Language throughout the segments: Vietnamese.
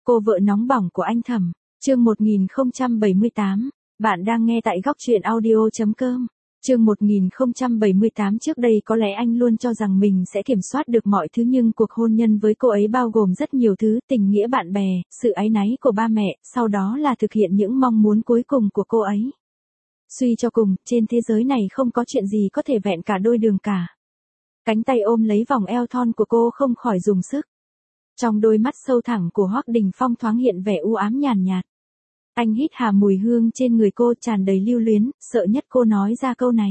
Cô vợ nóng bỏng của anh Thẩm, chương 1078, bạn đang nghe tại góc truyện audio.com. Chương 1078 trước đây có lẽ anh luôn cho rằng mình sẽ kiểm soát được mọi thứ nhưng cuộc hôn nhân với cô ấy bao gồm rất nhiều thứ, tình nghĩa bạn bè, sự áy náy của ba mẹ, sau đó là thực hiện những mong muốn cuối cùng của cô ấy. Suy cho cùng, trên thế giới này không có chuyện gì có thể vẹn cả đôi đường cả. Cánh tay ôm lấy vòng eo thon của cô không khỏi dùng sức. Trong đôi mắt sâu thẳm của Hoắc Đình Phong thoáng hiện vẻ u ám nhàn nhạt. Anh hít hà mùi hương trên người cô tràn đầy lưu luyến, sợ nhất cô nói ra câu này.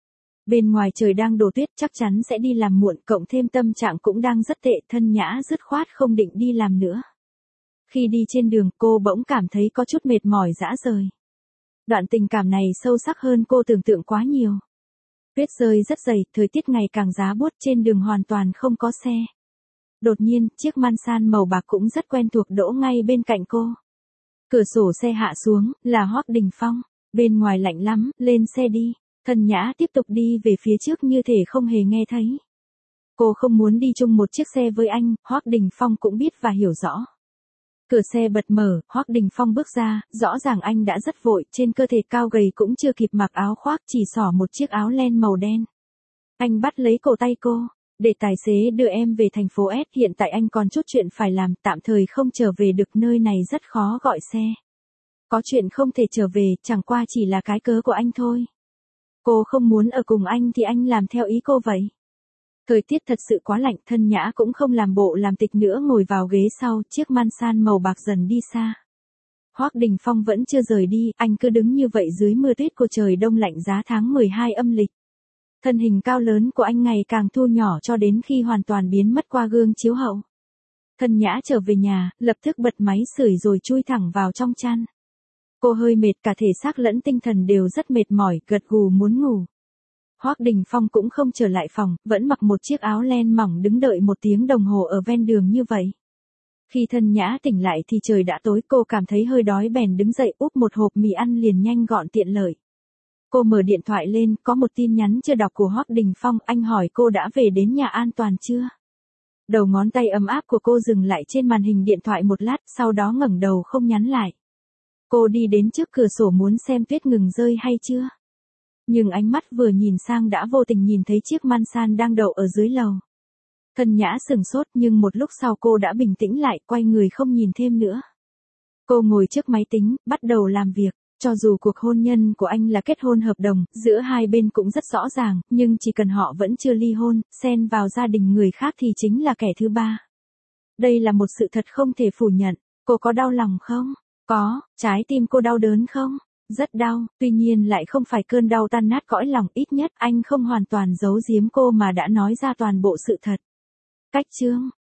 Bên ngoài trời đang đổ tuyết chắc chắn sẽ đi làm muộn, cộng thêm tâm trạng cũng đang rất tệ, Thân Nhã dứt khoát không định đi làm nữa. Khi đi trên đường cô bỗng cảm thấy có chút mệt mỏi rã rời. Đoạn tình cảm này sâu sắc hơn cô tưởng tượng quá nhiều. Tuyết rơi rất dày, thời tiết ngày càng giá buốt, trên đường hoàn toàn không có xe. Đột nhiên, chiếc Mansan màu bạc cũng rất quen thuộc đỗ ngay bên cạnh cô. Cửa sổ xe hạ xuống, là Hoắc Đình Phong. Bên ngoài lạnh lắm, lên xe đi. Thân Nhã tiếp tục đi về phía trước như thể không hề nghe thấy. Cô không muốn đi chung một chiếc xe với anh, Hoắc Đình Phong cũng biết và hiểu rõ. Cửa xe bật mở, Hoắc Đình Phong bước ra, rõ ràng anh đã rất vội, trên cơ thể cao gầy cũng chưa kịp mặc áo khoác, chỉ xỏ một chiếc áo len màu đen. Anh bắt lấy cổ tay cô. Để tài xế đưa em về thành phố S, hiện tại anh còn chút chuyện phải làm, tạm thời không trở về được, nơi này rất khó gọi xe. Có chuyện không thể trở về, chẳng qua chỉ là cái cớ của anh thôi. Cô không muốn ở cùng anh thì anh làm theo ý cô vậy. Thời tiết thật sự quá lạnh, Thân Nhã cũng không làm bộ làm tịch nữa, ngồi vào ghế sau, chiếc Mansan màu bạc dần đi xa. Hoắc Đình Phong vẫn chưa rời đi, anh cứ đứng như vậy dưới mưa tuyết của trời đông lạnh giá tháng 12 âm lịch. Thân hình cao lớn của anh ngày càng thu nhỏ cho đến khi hoàn toàn biến mất qua gương chiếu hậu. Thân Nhã trở về nhà, lập tức bật máy sưởi rồi chui thẳng vào trong chăn. Cô hơi mệt, cả thể xác lẫn tinh thần đều rất mệt mỏi, gật gù muốn ngủ. Hoắc Đình Phong cũng không trở lại phòng, vẫn mặc một chiếc áo len mỏng đứng đợi 1 tiếng đồng hồ ở ven đường như vậy. Khi Thân Nhã tỉnh lại thì trời đã tối, cô cảm thấy hơi đói bèn đứng dậy úp một hộp mì ăn liền nhanh gọn tiện lợi. Cô mở điện thoại lên, có một tin nhắn chưa đọc của Hoắc Đình Phong, anh hỏi cô đã về đến nhà an toàn chưa? Đầu ngón tay ấm áp của cô dừng lại trên màn hình điện thoại một lát, sau đó ngẩng đầu không nhắn lại. Cô đi đến trước cửa sổ muốn xem tuyết ngừng rơi hay chưa. Nhưng ánh mắt vừa nhìn sang đã vô tình nhìn thấy chiếc Mansan đang đậu ở dưới lầu. Thân Nhã sửng sốt nhưng một lúc sau cô đã bình tĩnh lại, quay người không nhìn thêm nữa. Cô ngồi trước máy tính, bắt đầu làm việc. Cho dù cuộc hôn nhân của anh là kết hôn hợp đồng, giữa hai bên cũng rất rõ ràng, nhưng chỉ cần họ vẫn chưa ly hôn, xen vào gia đình người khác thì chính là kẻ thứ ba. Đây là một sự thật không thể phủ nhận. Cô có đau lòng không? Có. Trái tim cô đau đớn không? Rất đau, tuy nhiên lại không phải cơn đau tan nát cõi lòng, ít nhất anh không hoàn toàn giấu giếm cô mà đã nói ra toàn bộ sự thật. Cách chương